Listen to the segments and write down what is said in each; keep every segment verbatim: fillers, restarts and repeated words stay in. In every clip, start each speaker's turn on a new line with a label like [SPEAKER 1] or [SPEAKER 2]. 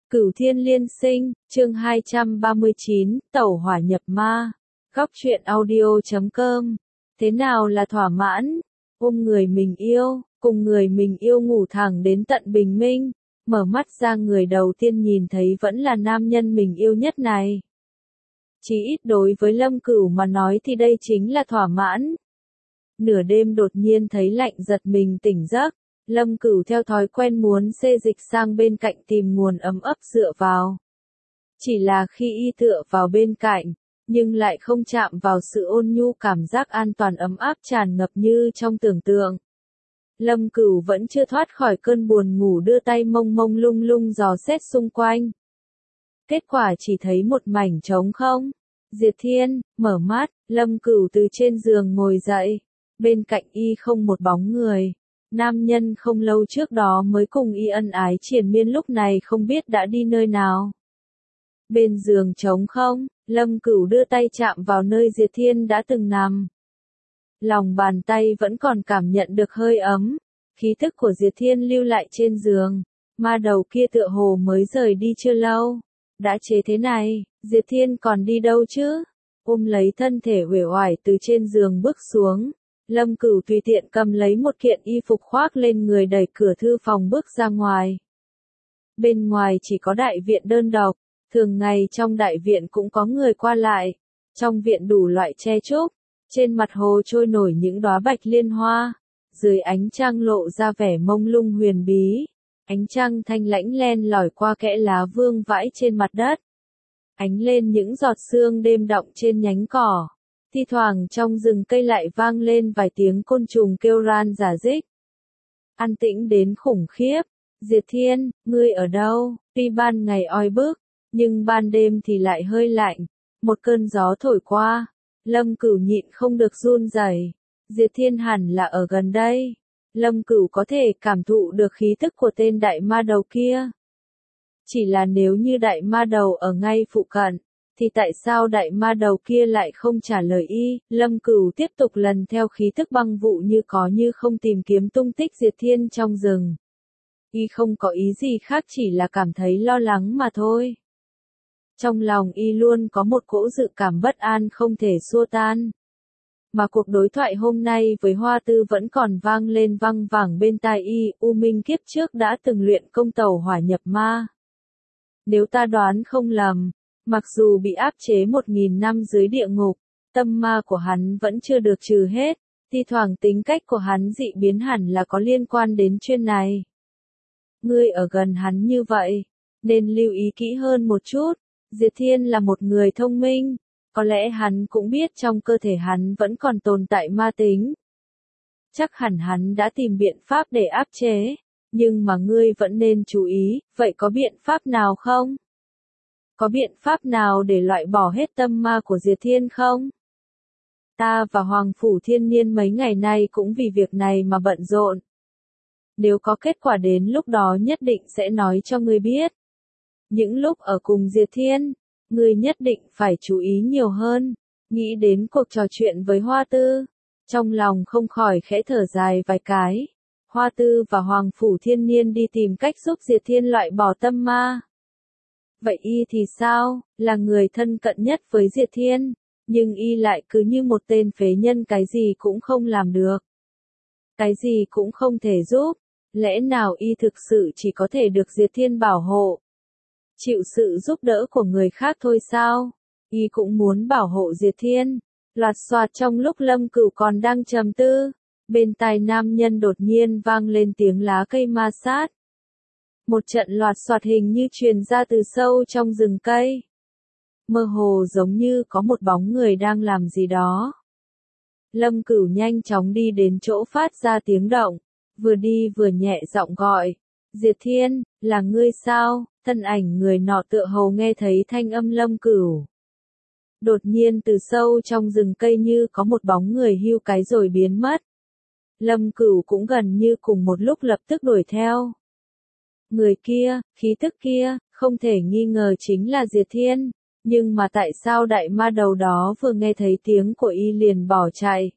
[SPEAKER 1] Cửu Thiên Liên Sinh, chương hai trăm ba mươi chín, Tẩu Hỏa Nhập Ma. Góc truyện audio chấm com. Thế nào là thỏa mãn? Ôm người mình yêu, cùng người mình yêu ngủ thẳng đến tận bình minh, mở mắt ra người đầu tiên nhìn thấy vẫn là nam nhân mình yêu nhất này. Chỉ ít đối với Lâm Cửu mà nói thì đây chính là thỏa mãn. Nửa đêm đột nhiên thấy lạnh giật mình tỉnh giấc. Lâm Cửu theo thói quen muốn xê dịch sang bên cạnh tìm nguồn ấm ấp dựa vào. Chỉ là khi y tựa vào bên cạnh, nhưng lại không chạm vào sự ôn nhu cảm giác an toàn ấm áp tràn ngập như trong tưởng tượng. Lâm Cửu vẫn chưa thoát khỏi cơn buồn ngủ đưa tay mông mông lung lung dò xét xung quanh. Kết quả chỉ thấy một mảnh trống không. Diệt Thiên, mở mắt, Lâm Cửu từ trên giường ngồi dậy. Bên cạnh y không một bóng người. Nam nhân không lâu trước đó mới cùng y ân ái triền miên lúc này không biết đã đi nơi nào. Bên giường trống không, Lâm Cửu đưa tay chạm vào nơi Diệt Thiên đã từng nằm. Lòng bàn tay vẫn còn cảm nhận được hơi ấm, khí thức của Diệt Thiên lưu lại trên giường, ma đầu kia tựa hồ mới rời đi chưa lâu. Đã chế thế này, Diệt Thiên còn đi đâu chứ? Ôm lấy thân thể uể oải từ trên giường bước xuống. Lâm Cửu tùy tiện cầm lấy một kiện y phục khoác lên người đẩy cửa thư phòng bước ra ngoài. Bên ngoài chỉ có đại viện đơn độc, thường ngày trong đại viện cũng có người qua lại. Trong viện đủ loại che trúc, trên mặt hồ trôi nổi những đóa bạch liên hoa, dưới ánh trăng lộ ra vẻ mông lung huyền bí. Ánh trăng thanh lãnh len lỏi qua kẽ lá vương vãi trên mặt đất. Ánh lên những giọt sương đêm đọng trên nhánh cỏ. Thi thoảng trong rừng cây lại vang lên vài tiếng côn trùng kêu ran rả rích. An tĩnh đến khủng khiếp. Diệt Thiên, ngươi ở đâu? Tuy ban ngày oi bức, nhưng ban đêm thì lại hơi lạnh. Một cơn gió thổi qua. Lâm Cửu nhịn không được run rẩy. Diệt Thiên hẳn là ở gần đây. Lâm Cửu có thể cảm thụ được khí tức của tên đại ma đầu kia. Chỉ là nếu như đại ma đầu ở ngay phụ cận, thì tại sao đại ma đầu kia lại không trả lời y? Lâm Cửu tiếp tục lần theo khí thức băng vụ như có như không tìm kiếm tung tích Diệt Thiên trong rừng. Y không có ý gì khác, chỉ là cảm thấy lo lắng mà thôi. Trong lòng y luôn có một cỗ dự cảm bất an không thể xua tan. Mà cuộc đối thoại hôm nay với Hoa Tư vẫn còn vang lên văng vẳng bên tai y. U Minh kiếp trước đã từng luyện công tẩu hỏa nhập ma. Nếu ta đoán không lầm, mặc dù bị áp chế một nghìn năm dưới địa ngục, tâm ma của hắn vẫn chưa được trừ hết, thi thoảng tính cách của hắn dị biến hẳn là có liên quan đến chuyện này. Ngươi ở gần hắn như vậy, nên lưu ý kỹ hơn một chút. Diệt Thiên là một người thông minh, có lẽ hắn cũng biết trong cơ thể hắn vẫn còn tồn tại ma tính. Chắc hẳn hắn đã tìm biện pháp để áp chế, nhưng mà ngươi vẫn nên chú ý, vậy có biện pháp nào không? Có biện pháp nào để loại bỏ hết tâm ma của Diệt Thiên không? Ta và Hoàng Phủ Thiên Niên mấy ngày nay cũng vì việc này mà bận rộn. Nếu có kết quả đến lúc đó nhất định sẽ nói cho ngươi biết. Những lúc ở cùng Diệt Thiên, ngươi nhất định phải chú ý nhiều hơn. Nghĩ đến cuộc trò chuyện với Hoa Tư, trong lòng không khỏi khẽ thở dài vài cái. Hoa Tư và Hoàng Phủ Thiên Niên đi tìm cách giúp Diệt Thiên loại bỏ tâm ma. Vậy y thì sao, là người thân cận nhất với Diệt Thiên, nhưng y lại cứ như một tên phế nhân, cái gì cũng không làm được. Cái gì cũng không thể giúp, lẽ nào y thực sự chỉ có thể được Diệt Thiên bảo hộ? Chịu sự giúp đỡ của người khác thôi sao? Y cũng muốn bảo hộ Diệt Thiên. Loạt soạt trong lúc Lâm Cửu còn đang trầm tư, bên tai nam nhân đột nhiên vang lên tiếng lá cây ma sát. Một trận loạt soạt hình như truyền ra từ sâu trong rừng cây. Mơ hồ giống như có một bóng người đang làm gì đó. Lâm Cửu nhanh chóng đi đến chỗ phát ra tiếng động, vừa đi vừa nhẹ giọng gọi. Diệt Thiên, là ngươi sao? Thân ảnh người nọ tựa hồ nghe thấy thanh âm Lâm Cửu. Đột nhiên từ sâu trong rừng cây như có một bóng người hưu cái rồi biến mất. Lâm Cửu cũng gần như cùng một lúc lập tức đuổi theo. Người kia, khí tức kia, không thể nghi ngờ chính là Diệt Thiên, nhưng mà tại sao đại ma đầu đó vừa nghe thấy tiếng của y liền bỏ chạy?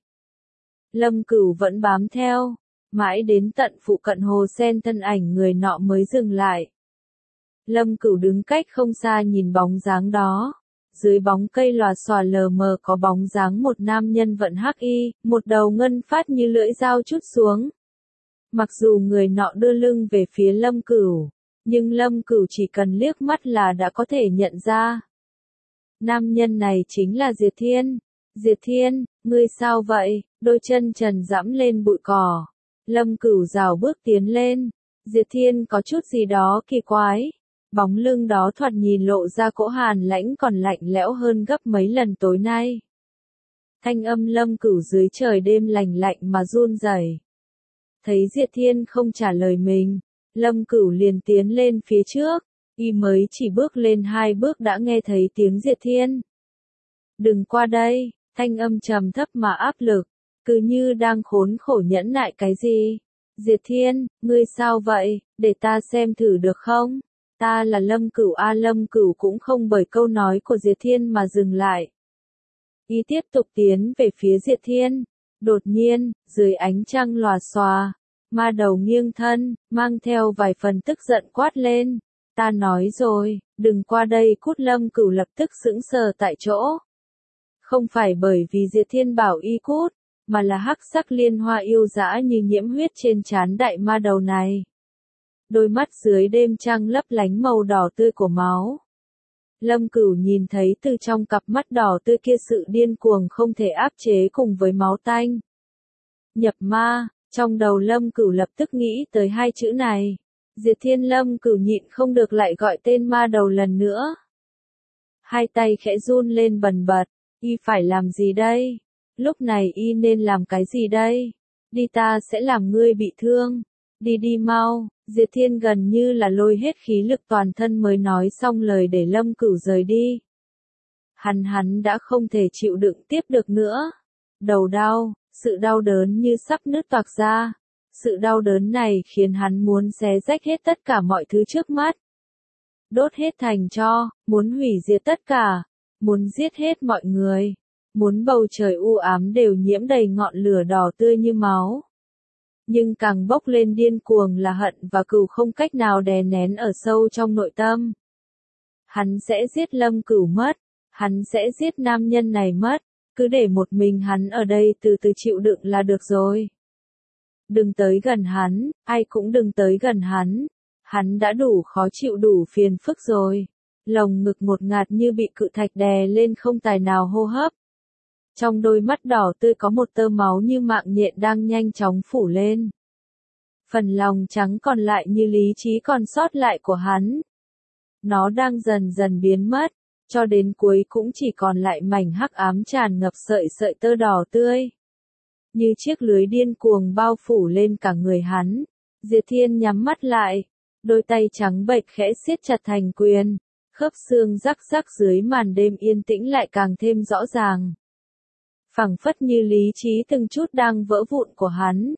[SPEAKER 1] Lâm Cửu vẫn bám theo, mãi đến tận phụ cận hồ sen thân ảnh người nọ mới dừng lại. Lâm Cửu đứng cách không xa nhìn bóng dáng đó. Dưới bóng cây lòa xòa lờ mờ có bóng dáng một nam nhân vận hắc y, một đầu ngân phát như lưỡi dao chút xuống. Mặc dù người nọ đưa lưng về phía Lâm Cửu, nhưng Lâm Cửu chỉ cần liếc mắt là đã có thể nhận ra. Nam nhân này chính là Diệt Thiên. Diệt Thiên, ngươi sao vậy? Đôi chân trần dẫm lên bụi cỏ. Lâm Cửu rào bước tiến lên. Diệt Thiên có chút gì đó kỳ quái. Bóng lưng đó thoạt nhìn lộ ra cỗ hàn lãnh còn lạnh lẽo hơn gấp mấy lần tối nay. Thanh âm Lâm Cửu dưới trời đêm lành lạnh mà run rẩy. Thấy Diệt Thiên không trả lời mình, Lâm Cửu liền tiến lên phía trước, y mới chỉ bước lên hai bước đã nghe thấy tiếng Diệt Thiên. Đừng qua đây, thanh âm trầm thấp mà áp lực, cứ như đang khốn khổ nhẫn nại cái gì. Diệt Thiên, ngươi sao vậy, để ta xem thử được không? Ta là Lâm Cửu a Lâm Cửu cũng không bởi câu nói của Diệt Thiên mà dừng lại. Y tiếp tục tiến về phía Diệt Thiên. Đột nhiên, dưới ánh trăng lòa xòa, ma đầu nghiêng thân, mang theo vài phần tức giận quát lên. Ta nói rồi, đừng qua đây cút. Lâm Cửu lập tức sững sờ tại chỗ. Không phải bởi vì Diệt Thiên bảo y cút, mà là hắc sắc liên hoa yêu dã như nhiễm huyết trên trán đại ma đầu này. Đôi mắt dưới đêm trăng lấp lánh màu đỏ tươi của máu. Lâm Cửu nhìn thấy từ trong cặp mắt đỏ tươi kia sự điên cuồng không thể áp chế cùng với máu tanh. Nhập ma, trong đầu Lâm Cửu lập tức nghĩ tới hai chữ này. Diệt Thiên. Lâm Cửu nhịn không được lại gọi tên ma đầu lần nữa. Hai tay khẽ run lên bần bật, y phải làm gì đây? Lúc này y nên làm cái gì đây? Đi, ta sẽ làm ngươi bị thương. Đi đi mau. Diệt Thiên gần như là lôi hết khí lực toàn thân mới nói xong lời để Lâm Cửu rời đi. Hắn hắn đã không thể chịu đựng tiếp được nữa. Đầu đau, sự đau đớn như sắp nứt toạc ra. Sự đau đớn này khiến hắn muốn xé rách hết tất cả mọi thứ trước mắt. Đốt hết thành tro, muốn hủy diệt tất cả, muốn giết hết mọi người, muốn bầu trời u ám đều nhiễm đầy ngọn lửa đỏ tươi như máu. Nhưng càng bốc lên điên cuồng là hận và cừu không cách nào đè nén ở sâu trong nội tâm. Hắn sẽ giết Lâm Cửu mất, hắn sẽ giết nam nhân này mất, cứ để một mình hắn ở đây từ từ chịu đựng là được rồi. Đừng tới gần hắn, ai cũng đừng tới gần hắn. Hắn đã đủ khó chịu đủ phiền phức rồi. Lồng ngực ngột ngạt như bị cự thạch đè lên không tài nào hô hấp. Trong đôi mắt đỏ tươi có một tơ máu như mạng nhện đang nhanh chóng phủ lên. Phần lòng trắng còn lại như lý trí còn sót lại của hắn. Nó đang dần dần biến mất, cho đến cuối cũng chỉ còn lại mảnh hắc ám tràn ngập sợi sợi tơ đỏ tươi. Như chiếc lưới điên cuồng bao phủ lên cả người hắn. Diệt Thiên nhắm mắt lại, đôi tay trắng bệch khẽ siết chặt thành quyền, khớp xương rắc rắc dưới màn đêm yên tĩnh lại càng thêm rõ ràng. Phảng phất như lý trí từng chút đang vỡ vụn của hắn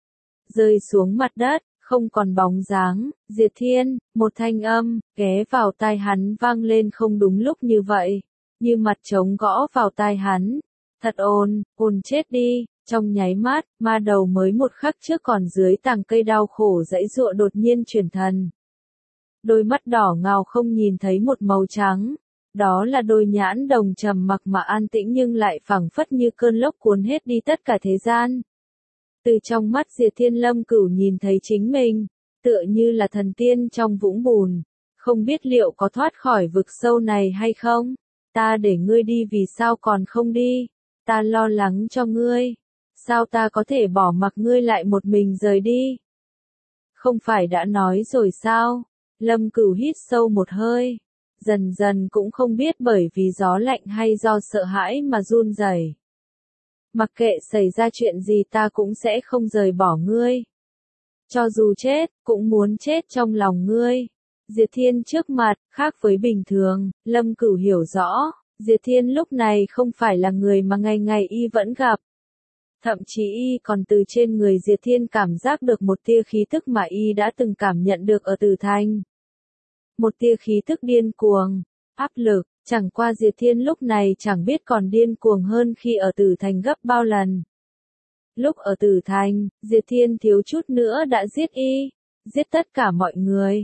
[SPEAKER 1] rơi xuống mặt đất, không còn bóng dáng. Diệt Thiên, một thanh âm ghé vào tai hắn vang lên không đúng lúc như vậy, như mặt trống gõ vào tai hắn. Thật ồn, ồn chết đi. Trong nháy mắt, ma đầu mới một khắc trước còn dưới tàng cây đau khổ dãy giụa đột nhiên chuyển thần. Đôi mắt đỏ ngầu không nhìn thấy một màu trắng. Đó là đôi nhãn đồng trầm mặc mà an tĩnh nhưng lại phảng phất như cơn lốc cuốn hết đi tất cả thế gian. Từ trong mắt Diệt Thiên, Lâm Cửu nhìn thấy chính mình, tựa như là thần tiên trong vũng bùn, không biết liệu có thoát khỏi vực sâu này hay không. Ta để ngươi đi vì sao còn không đi? Ta lo lắng cho ngươi. Sao ta có thể bỏ mặc ngươi lại một mình rời đi? Không phải đã nói rồi sao? Lâm Cửu hít sâu một hơi, dần dần cũng không biết bởi vì gió lạnh hay do sợ hãi mà run rẩy. Mặc kệ xảy ra chuyện gì ta cũng sẽ không rời bỏ ngươi. Cho dù chết, cũng muốn chết trong lòng ngươi. Diệt Thiên trước mặt, khác với bình thường, Lâm Cửu hiểu rõ, Diệt Thiên lúc này không phải là người mà ngày ngày y vẫn gặp. Thậm chí y còn từ trên người Diệt Thiên cảm giác được một tia khí tức mà y đã từng cảm nhận được ở Tử Thành. Một tia khí tức điên cuồng, áp lực, chẳng qua Diệt Thiên lúc này chẳng biết còn điên cuồng hơn khi ở Tử Thành gấp bao lần. Lúc ở Tử Thành, Diệt Thiên thiếu chút nữa đã giết y, giết tất cả mọi người.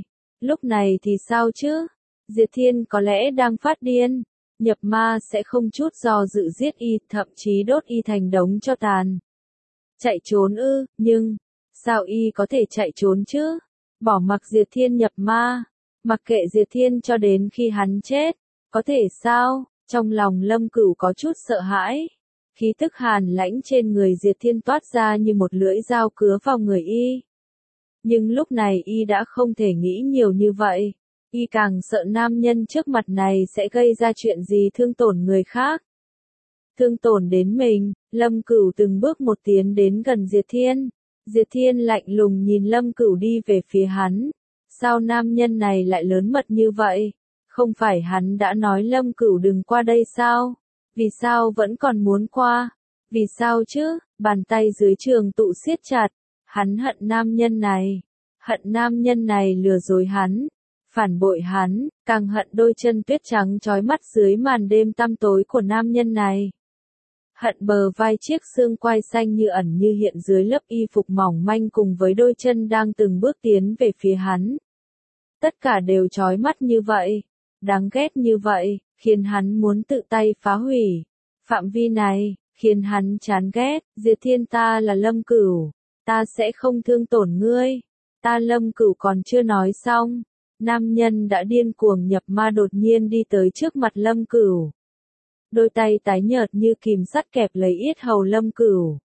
[SPEAKER 1] Lúc này thì sao chứ? Diệt Thiên có lẽ đang phát điên. Nhập ma sẽ không chút do dự giết y, thậm chí đốt y thành đống cho tàn. Chạy trốn ư, nhưng, sao y có thể chạy trốn chứ? Bỏ mặc Diệt Thiên nhập ma, mặc kệ Diệt Thiên cho đến khi hắn chết, có thể sao? Trong lòng Lâm Cửu có chút sợ hãi. Khí tức hàn lãnh trên người Diệt Thiên toát ra như một lưỡi dao cứa vào người y. Nhưng lúc này y đã không thể nghĩ nhiều như vậy. Y càng sợ nam nhân trước mặt này sẽ gây ra chuyện gì thương tổn người khác. Thương tổn đến mình, Lâm Cửu từng bước một tiến đến gần Diệt Thiên. Diệt Thiên lạnh lùng nhìn Lâm Cửu đi về phía hắn. Sao nam nhân này lại lớn mật như vậy? Không phải hắn đã nói Lâm Cửu đừng qua đây sao? Vì sao vẫn còn muốn qua? Vì sao chứ? Bàn tay dưới trường tụ siết chặt. Hắn hận nam nhân này. Hận nam nhân này lừa dối hắn. Phản bội hắn, càng hận đôi chân tuyết trắng trói mắt dưới màn đêm tăm tối của nam nhân này. Hận bờ vai chiếc xương quai xanh như ẩn như hiện dưới lớp y phục mỏng manh cùng với đôi chân đang từng bước tiến về phía hắn. Tất cả đều trói mắt như vậy, đáng ghét như vậy, khiến hắn muốn tự tay phá hủy. Phạm vi này, khiến hắn chán ghét. Diệt Thiên, ta là Lâm Cửu, ta sẽ không thương tổn ngươi. Ta Lâm Cửu còn chưa nói xong. Nam nhân đã điên cuồng nhập ma đột nhiên đi tới trước mặt Lâm Cửu. Đôi tay tái nhợt như kìm sắt kẹp lấy yết hầu Lâm Cửu.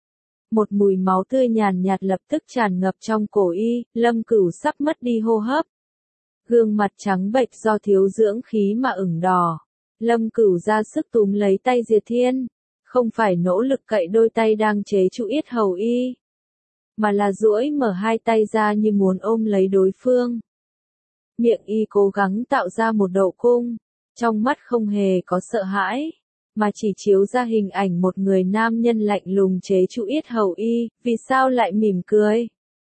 [SPEAKER 1] Một mùi máu tươi nhàn nhạt lập tức tràn ngập trong cổ y, Lâm Cửu sắp mất đi hô hấp. Gương mặt trắng bệch do thiếu dưỡng khí mà ửng đỏ. Lâm Cửu ra sức túm lấy tay Diệt Thiên, không phải nỗ lực cậy đôi tay đang chế trụ yết hầu y, mà là duỗi mở hai tay ra như muốn ôm lấy đối phương. Miệng y cố gắng tạo ra một độ cung, trong mắt không hề có sợ hãi, mà chỉ chiếu ra hình ảnh một người nam nhân lạnh lùng chế trụ yết hầu y. Vì sao lại mỉm cười?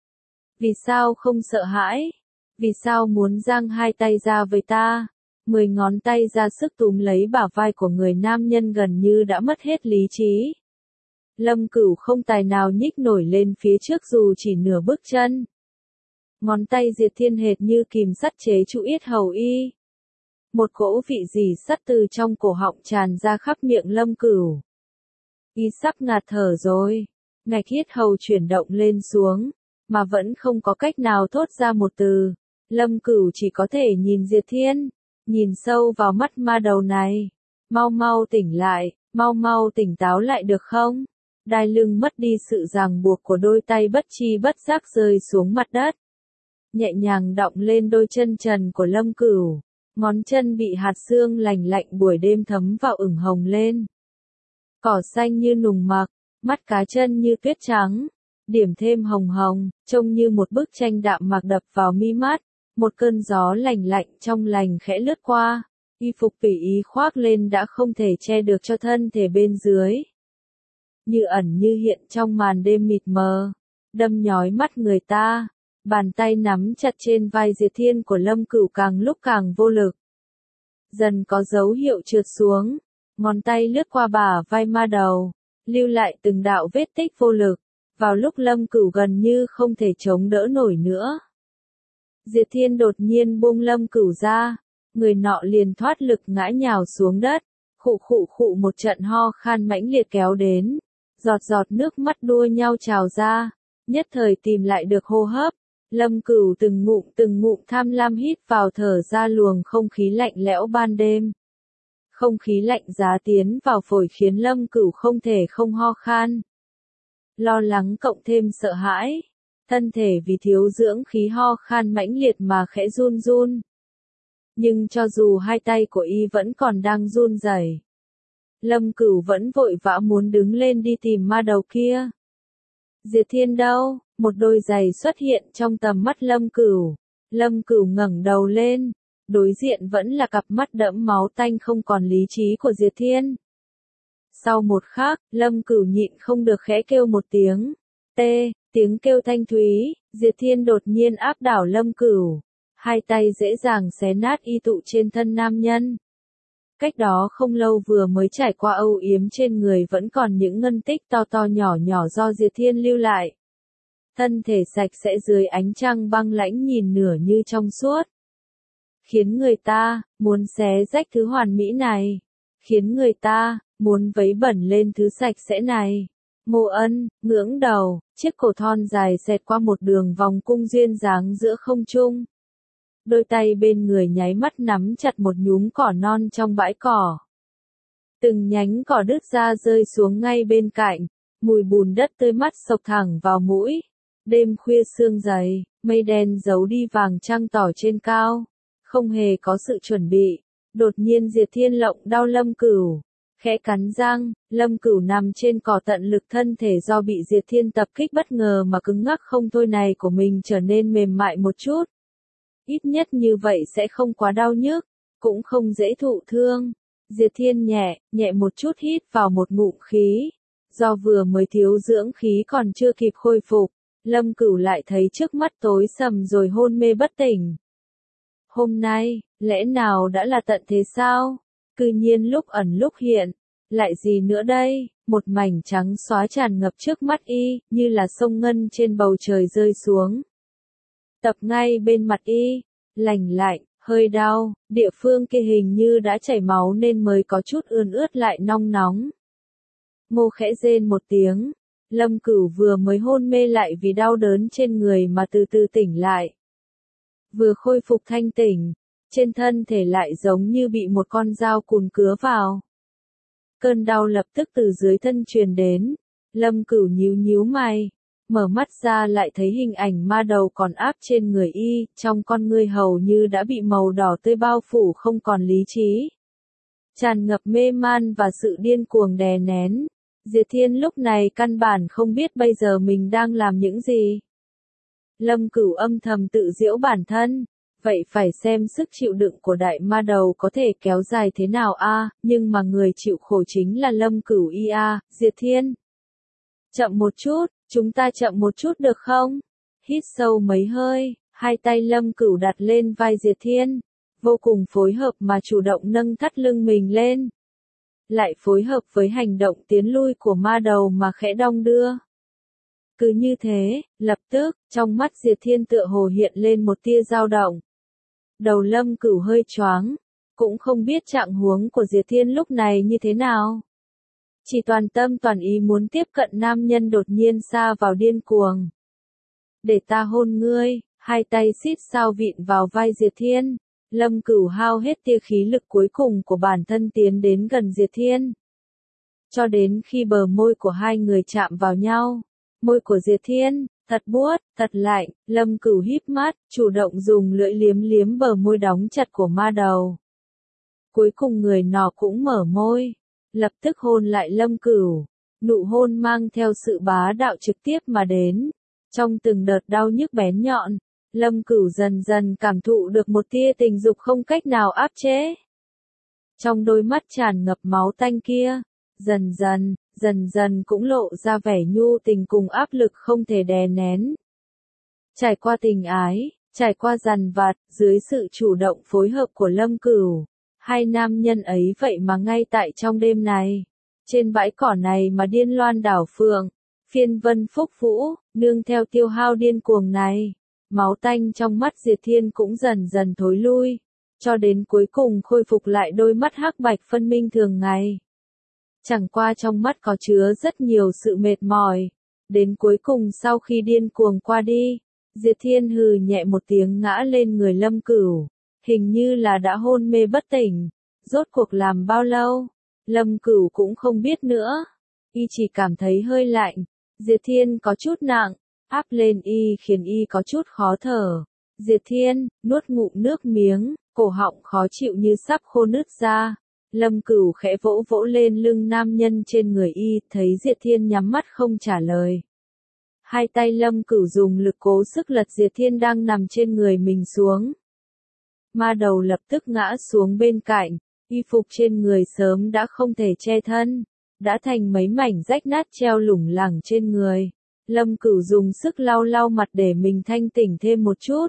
[SPEAKER 1] Vì sao không sợ hãi? Vì sao muốn giang hai tay ra với ta? Mười ngón tay ra sức túm lấy bả vai của người nam nhân gần như đã mất hết lý trí. Lâm Cửu không tài nào nhích nổi lên phía trước dù chỉ nửa bước chân. Ngón tay Diệt Thiên hệt như kìm sắt chế trụ yết hầu y. Một cỗ vị gì sắt từ trong cổ họng tràn ra khắp miệng Lâm Cửu. Y sắp ngạt thở rồi. Ngạch yết hầu chuyển động lên xuống, mà vẫn không có cách nào thốt ra một từ. Lâm Cửu chỉ có thể nhìn Diệt Thiên, nhìn sâu vào mắt ma đầu này. Mau mau tỉnh lại, mau mau tỉnh táo lại được không? Đai lưng mất đi sự ràng buộc của đôi tay bất chi bất giác rơi xuống mặt đất. Nhẹ nhàng đọng lên đôi chân trần của Lâm Cửu. Ngón chân bị hạt sương lành lạnh buổi đêm thấm vào ửng hồng lên. Cỏ xanh như nùng mặc, mắt cá chân như tuyết trắng, điểm thêm hồng hồng, trông như một bức tranh đạm mạc đập vào mi mắt. Một cơn gió lành lạnh trong lành khẽ lướt qua, y phục tùy ý khoác lên đã không thể che được cho thân thể bên dưới. Như ẩn như hiện trong màn đêm mịt mờ, đâm nhói mắt người ta. Bàn tay nắm chặt trên vai Diệt Thiên của Lâm Cửu càng lúc càng vô lực. Dần có dấu hiệu trượt xuống, ngón tay lướt qua bả vai ma đầu, lưu lại từng đạo vết tích vô lực, vào lúc Lâm Cửu gần như không thể chống đỡ nổi nữa. Diệt Thiên đột nhiên buông Lâm Cửu ra, người nọ liền thoát lực ngã nhào xuống đất, khụ khụ khụ một trận ho khan mãnh liệt kéo đến, giọt giọt nước mắt đua nhau trào ra, nhất thời tìm lại được hô hấp. Lâm Cửu từng ngụm từng ngụm tham lam hít vào thở ra luồng không khí lạnh lẽo ban đêm. Không khí lạnh giá tiến vào phổi khiến Lâm Cửu không thể không ho khan. Lo lắng cộng thêm sợ hãi, thân thể vì thiếu dưỡng khí ho khan mãnh liệt mà khẽ run run. Nhưng cho dù hai tay của y vẫn còn đang run rẩy, Lâm Cửu vẫn vội vã muốn đứng lên đi tìm ma đầu kia. Diệt Thiên đâu? Một đôi giày xuất hiện trong tầm mắt Lâm Cửu. Lâm Cửu ngẩng đầu lên, đối diện vẫn là cặp mắt đẫm máu tanh không còn lý trí của Diệt Thiên. Sau một khắc, Lâm Cửu nhịn không được khẽ kêu một tiếng. Tê, tiếng kêu thanh thúy, Diệt Thiên đột nhiên áp đảo Lâm Cửu. Hai tay dễ dàng xé nát y tụ trên thân nam nhân. Cách đó không lâu vừa mới trải qua âu yếm trên người vẫn còn những ngân tích to to nhỏ nhỏ do Diệt Thiên lưu lại. thân thể sạch sẽ dưới ánh trăng băng lãnh nhìn nửa như trong suốt. Khiến người ta muốn xé rách thứ hoàn mỹ này, khiến người ta muốn vấy bẩn lên thứ sạch sẽ này. Mộ Ân ngưỡng đầu, chiếc cổ thon dài xẹt qua một đường vòng cung duyên dáng giữa không trung. Đôi tay bên người nháy mắt nắm chặt một nhúm cỏ non trong bãi cỏ. Từng nhánh cỏ đứt ra rơi xuống ngay bên cạnh, mùi bùn đất tươi mát xộc thẳng vào mũi. Đêm khuya sương dày, mây đen giấu đi vàng trăng tỏ trên cao. Không hề có sự chuẩn bị, đột nhiên Diệp Thiên lộng đau Lâm Cửu. Khẽ cắn răng, Lâm Cửu nằm trên cỏ tận lực thân thể do bị Diệp Thiên tập kích bất ngờ mà cứng ngắc không thôi này của mình trở nên mềm mại một chút. Ít nhất như vậy sẽ không quá đau nhức, cũng không dễ thụ thương. Diệp Thiên nhẹ, nhẹ một chút hít vào một ngụm khí. Do vừa mới thiếu dưỡng khí còn chưa kịp khôi phục, Lâm Cửu lại thấy trước mắt tối sầm rồi hôn mê bất tỉnh. Hôm nay, lẽ nào đã là tận thế sao? Cư nhiên lúc ẩn lúc hiện, lại gì nữa đây? Một mảnh trắng xóa tràn ngập trước mắt y, như là sông ngân trên bầu trời rơi xuống. Tập ngay bên mặt y, lành lạnh, hơi đau, địa phương kia hình như đã chảy máu nên mới có chút ươn ướt lại nong nóng. Ngô khẽ rên một tiếng, Lâm Cửu vừa mới hôn mê lại vì đau đớn trên người mà từ từ tỉnh lại. Vừa khôi phục thanh tỉnh, trên thân thể lại giống như bị một con dao cùn cứa vào. Cơn đau lập tức từ dưới thân truyền đến, Lâm Cửu nhíu nhíu mày, mở mắt ra lại thấy hình ảnh ma đầu còn áp trên người y, trong con ngươi hầu như đã bị màu đỏ tươi bao phủ không còn lý trí. Tràn ngập mê man và sự điên cuồng đè nén. Diệp Thiên lúc này căn bản không biết bây giờ mình đang làm những gì. Lâm Cửu âm thầm tự giễu bản thân, vậy phải xem sức chịu đựng của đại ma đầu có thể kéo dài thế nào a, à, nhưng mà người chịu khổ chính là Lâm Cửu y a, à, Diệp Thiên. Chậm một chút, chúng ta chậm một chút được không? Hít sâu mấy hơi, hai tay Lâm Cửu đặt lên vai Diệp Thiên, vô cùng phối hợp mà chủ động nâng thắt lưng mình lên. Lại phối hợp với hành động tiến lui của ma đầu mà khẽ đong đưa. Cứ như thế, lập tức, trong mắt Diệp Thiên tựa hồ hiện lên một tia dao động. Đầu Lâm Cửu hơi choáng, cũng không biết trạng huống của Diệp Thiên lúc này như thế nào. Chỉ toàn tâm toàn ý muốn tiếp cận nam nhân đột nhiên sa vào điên cuồng. Để ta hôn ngươi, hai tay xít sao vịn vào vai Diệp Thiên. Lâm Cửu hao hết tia khí lực cuối cùng của bản thân tiến đến gần Diệp Thiên. Cho đến khi bờ môi của hai người chạm vào nhau, môi của Diệp Thiên, thật buốt, thật lạnh, Lâm Cửu híp mắt, chủ động dùng lưỡi liếm liếm bờ môi đóng chặt của ma đầu. Cuối cùng người nọ cũng mở môi, lập tức hôn lại Lâm Cửu, nụ hôn mang theo sự bá đạo trực tiếp mà đến. Trong từng đợt đau nhức bén nhọn, Lâm Cửu dần dần cảm thụ được một tia tình dục không cách nào áp chế. Trong đôi mắt tràn ngập máu tanh kia, dần dần, dần dần cũng lộ ra vẻ nhu tình cùng áp lực không thể đè nén. Trải qua tình ái, trải qua dằn vặt, dưới sự chủ động phối hợp của Lâm Cửu, hai nam nhân ấy vậy mà ngay tại trong đêm này, trên bãi cỏ này mà điên loan đảo phượng, phiên vân phúc vũ, nương theo tiêu hao điên cuồng này. Máu tanh trong mắt Diệp Thiên cũng dần dần thối lui, cho đến cuối cùng khôi phục lại đôi mắt hắc bạch phân minh thường ngày. Chẳng qua trong mắt có chứa rất nhiều sự mệt mỏi. Đến cuối cùng sau khi điên cuồng qua đi, Diệp Thiên hừ nhẹ một tiếng ngã lên người Lâm Cửu, hình như là đã hôn mê bất tỉnh. Rốt cuộc làm bao lâu? Lâm Cửu cũng không biết nữa. Y chỉ cảm thấy hơi lạnh. Diệp Thiên có chút nặng, áp lên y khiến y có chút khó thở. Diệp Thiên, nuốt ngụm nước miếng, cổ họng khó chịu như sắp khô nứt ra. Lâm Cửu khẽ vỗ vỗ lên lưng nam nhân trên người y, thấy Diệp Thiên nhắm mắt không trả lời. Hai tay Lâm Cửu dùng lực cố sức lật Diệp Thiên đang nằm trên người mình xuống. Ma đầu lập tức ngã xuống bên cạnh, y phục trên người sớm đã không thể che thân, đã thành mấy mảnh rách nát treo lủng lẳng trên người. Lâm Cửu dùng sức lau lau mặt để mình thanh tỉnh thêm một chút.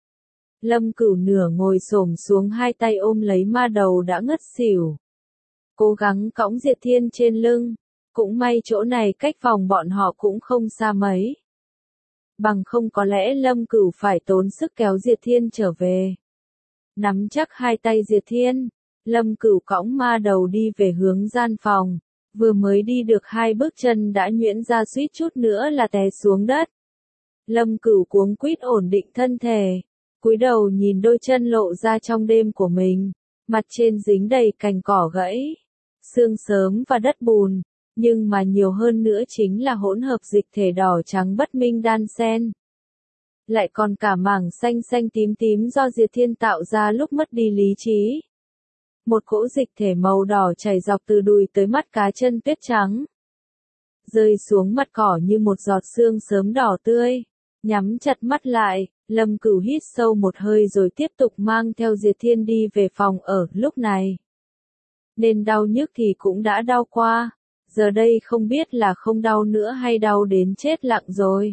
[SPEAKER 1] Lâm Cửu nửa ngồi xổm xuống hai tay ôm lấy ma đầu đã ngất xỉu. Cố gắng cõng Diệp Thiên trên lưng, cũng may chỗ này cách phòng bọn họ cũng không xa mấy. bằng không có lẽ Lâm Cửu phải tốn sức kéo Diệt Thiên trở về. Nắm chắc hai tay Diệt Thiên, Lâm Cửu cõng ma đầu đi về hướng gian phòng, vừa mới đi được hai bước chân đã nhuyễn ra suýt chút nữa là té xuống đất. Lâm Cửu cuống quýt ổn định thân thể, cúi đầu nhìn đôi chân lộ ra trong đêm của mình, mặt trên dính đầy cành cỏ gãy, sương sớm và đất bùn, nhưng mà nhiều hơn nữa chính là hỗn hợp dịch thể đỏ trắng bất minh đan xen. Lại còn cả mảng xanh xanh tím tím do Diệt Thiên tạo ra lúc mất đi lý trí. Một cỗ dịch thể màu đỏ chảy dọc từ đùi tới mắt cá chân tuyết trắng, rơi xuống mặt cỏ như một giọt sương sớm đỏ tươi. Nhắm chặt mắt lại, Lâm Cửu hít sâu một hơi rồi tiếp tục mang theo Diệt Thiên đi về phòng ở. Lúc này, nên đau nhức thì cũng đã đau qua, giờ đây không biết là không đau nữa hay đau đến chết lặng rồi.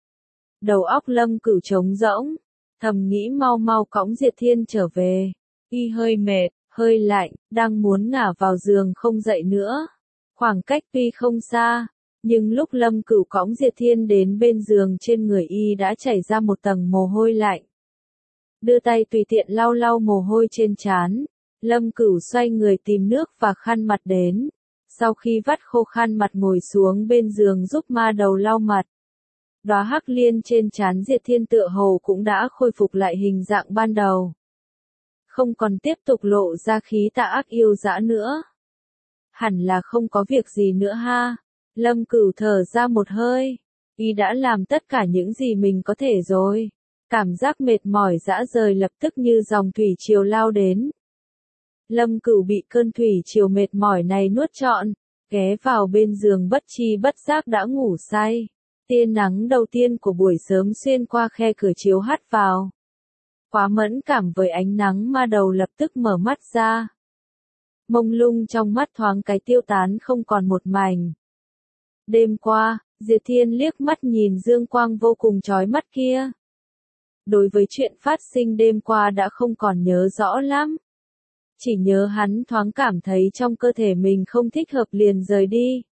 [SPEAKER 1] Đầu óc Lâm Cửu trống rỗng, thầm nghĩ mau mau cõng Diệt Thiên trở về. Y hơi mệt, hơi lạnh, đang muốn ngả vào giường không dậy nữa. Khoảng cách tuy không xa, nhưng lúc Lâm Cửu cõng Diệt Thiên đến bên giường trên người y đã chảy ra một tầng mồ hôi lạnh. Đưa tay tùy tiện lau lau mồ hôi trên trán, Lâm Cửu xoay người tìm nước và khăn mặt đến. Sau khi vắt khô khăn mặt ngồi xuống bên giường giúp ma đầu lau mặt. Đóa hắc liên trên trán Diệt Thiên tựa hồ cũng đã khôi phục lại hình dạng ban đầu. Không còn tiếp tục lộ ra khí tà ác yêu dã nữa. Hẳn là không có việc gì nữa ha. Lâm Cửu thở ra một hơi. Y đã làm tất cả những gì mình có thể rồi. Cảm giác mệt mỏi dã rời lập tức như dòng thủy triều lao đến. Lâm Cửu bị cơn thủy triều mệt mỏi này nuốt trọn, ghé vào bên giường bất chi bất giác đã ngủ say. Tia nắng đầu tiên của buổi sớm xuyên qua khe cửa chiếu hắt vào. Quá mẫn cảm với ánh nắng ma đầu lập tức mở mắt ra. Mông lung trong mắt thoáng cái tiêu tán không còn một mảnh. Đêm qua, Diệt Thiên liếc mắt nhìn dương quang vô cùng chói mắt kia. Đối với chuyện phát sinh đêm qua đã không còn nhớ rõ lắm. Chỉ nhớ hắn thoáng cảm thấy trong cơ thể mình không thích hợp liền rời đi.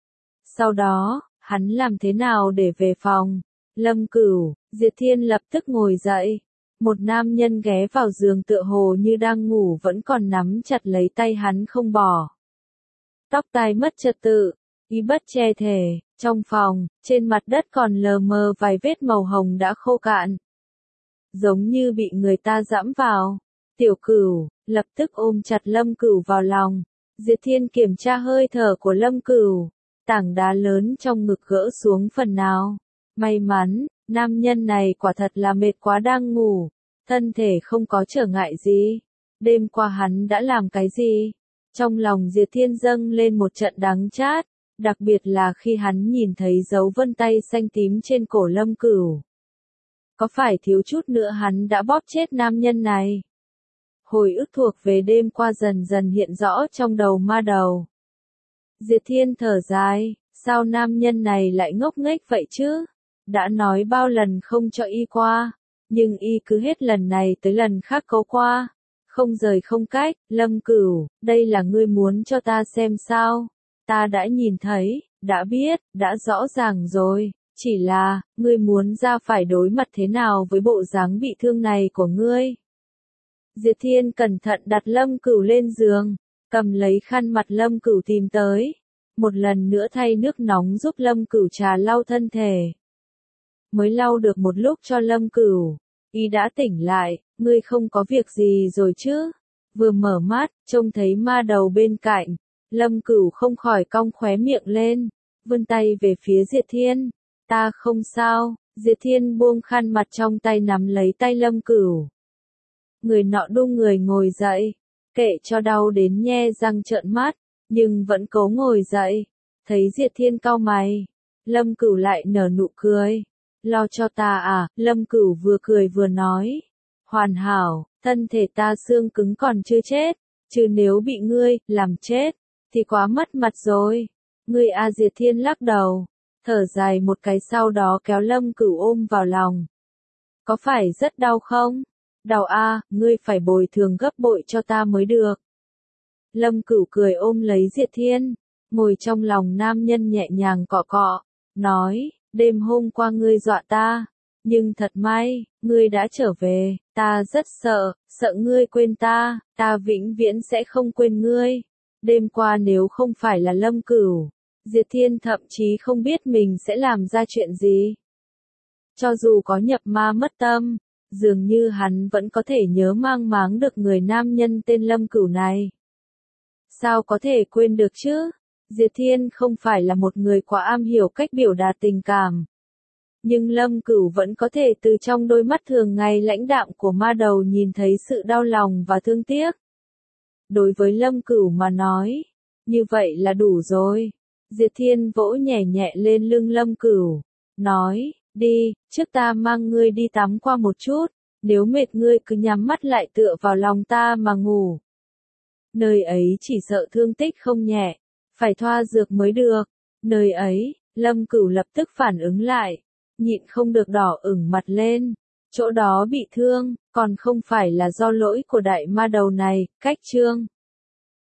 [SPEAKER 1] Sau đó, hắn làm thế nào để về phòng? Lâm Cửu, Diệt Thiên lập tức ngồi dậy. Một nam nhân ghé vào giường tựa hồ như đang ngủ vẫn còn nắm chặt lấy tay hắn không bỏ. Tóc tai mất trật tự, y bất che thể, trong phòng, trên mặt đất còn lờ mờ vài vết màu hồng đã khô cạn. Giống như bị người ta dẫm vào. Tiểu Cửu, lập tức ôm chặt Lâm Cửu vào lòng. Diệt Thiên kiểm tra hơi thở của Lâm Cửu. Tảng đá lớn trong ngực gỡ xuống phần nào. May mắn, nam nhân này quả thật là mệt quá đang ngủ. Thân thể không có trở ngại gì. Đêm qua hắn đã làm cái gì? Trong lòng Diệt Thiên dâng lên một trận đắng chát. Đặc biệt là khi hắn nhìn thấy dấu vân tay xanh tím trên cổ Lâm Cửu. Có phải thiếu chút nữa hắn đã bóp chết nam nhân này? Hồi ức thuộc về đêm qua dần dần hiện rõ trong đầu ma đầu. Diệt Thiên thở dài, sao nam nhân này lại ngốc nghếch vậy chứ? Đã nói bao lần không cho y qua, nhưng y cứ hết lần này tới lần khác cố qua. Không rời không cách. Lâm Cửu, đây là ngươi muốn cho ta xem sao? Ta đã nhìn thấy, đã biết, đã rõ ràng rồi. Chỉ là, ngươi muốn ra phải đối mặt thế nào với bộ dáng bị thương này của ngươi? Diệt Thiên cẩn thận đặt Lâm Cửu lên giường, cầm lấy khăn mặt Lâm Cửu tìm tới. Một lần nữa thay nước nóng giúp Lâm Cửu trà lau thân thể. Mới lau được một lúc cho Lâm Cửu, y đã tỉnh lại, ngươi không có việc gì rồi chứ? Vừa mở mắt, trông thấy ma đầu bên cạnh, Lâm Cửu không khỏi cong khóe miệng lên, vươn tay về phía Diệt Thiên. Ta không sao. Diệt Thiên buông khăn mặt trong tay nắm lấy tay Lâm Cửu. Người nọ đung người ngồi dậy, kệ cho đau đến nhe răng trợn mắt, nhưng vẫn cố ngồi dậy. Thấy Diệt Thiên cau mày, Lâm Cửu lại nở nụ cười. Lo cho ta à? Lâm Cửu vừa cười vừa nói. Hoàn hảo, thân thể ta xương cứng còn chưa chết, chứ nếu bị ngươi làm chết thì quá mất mặt rồi. Ngươi a? Diệt Thiên lắc đầu, thở dài một cái sau đó kéo Lâm Cửu ôm vào lòng. Có phải rất đau không? Đau a, ngươi phải bồi thường gấp bội cho ta mới được. Lâm Cửu cười ôm lấy Diệt Thiên, ngồi trong lòng nam nhân nhẹ nhàng cọ cọ, nói, đêm hôm qua ngươi dọa ta, nhưng thật may, ngươi đã trở về, ta rất sợ, sợ ngươi quên ta, ta vĩnh viễn sẽ không quên ngươi. Đêm qua nếu không phải là Lâm Cửu, Diệt Thiên thậm chí không biết mình sẽ làm ra chuyện gì. Cho dù có nhập ma mất tâm, dường như hắn vẫn có thể nhớ mang máng được người nam nhân tên Lâm Cửu này. Sao có thể quên được chứ? Diệt Thiên không phải là một người quá am hiểu cách biểu đạt tình cảm. Nhưng Lâm Cửu vẫn có thể từ trong đôi mắt thường ngày lãnh đạm của ma đầu nhìn thấy sự đau lòng và thương tiếc. Đối với Lâm Cửu mà nói, như vậy là đủ rồi. Diệt Thiên vỗ nhẹ nhẹ lên lưng Lâm Cửu, nói, đi, trước ta mang ngươi đi tắm qua một chút, nếu mệt ngươi cứ nhắm mắt lại tựa vào lòng ta mà ngủ. Nơi ấy chỉ sợ thương tích không nhẹ, phải thoa dược mới được. Nơi ấy, Lâm Cửu lập tức phản ứng lại, nhịn không được đỏ ửng mặt lên. Chỗ đó bị thương, còn không phải là do lỗi của đại ma đầu này, cách trương.